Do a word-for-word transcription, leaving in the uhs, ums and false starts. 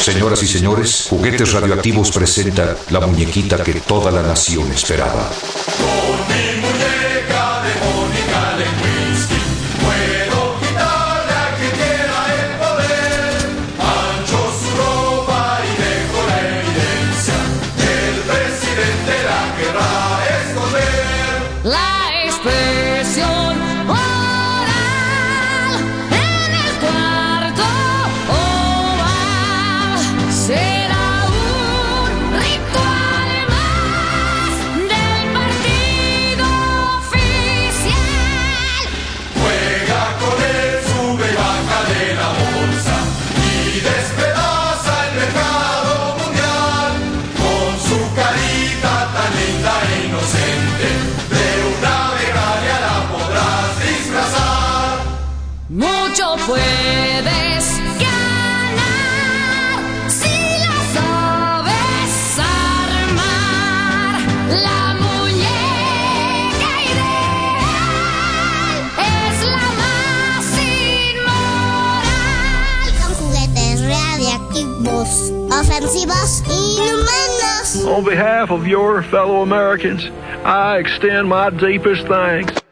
Señoras y señores, Juguetes Radioactivos presenta la muñequita que toda la nación esperaba. Con mi muñeca de Mónica Lewinsky puedo quitarle a quien quiera el poder. Mancho su ropa y dejo la evidencia. El presidente la querrá esconder. La expresión oral en el cuarto oval será un ritual más del partido oficial. Juega con él, sube y baja de la bolsa y despedaza el mercado mundial. Con su carita tan linda e inocente, de una becaria la podrás disfrazar. Mucho puedes ganar si la sabes armar. La muñeca ideal es la más inmoral. Son juguetes radiactivos, ofensivos e inhumanos. On behalf of your fellow Americans, I extend my deepest thanks.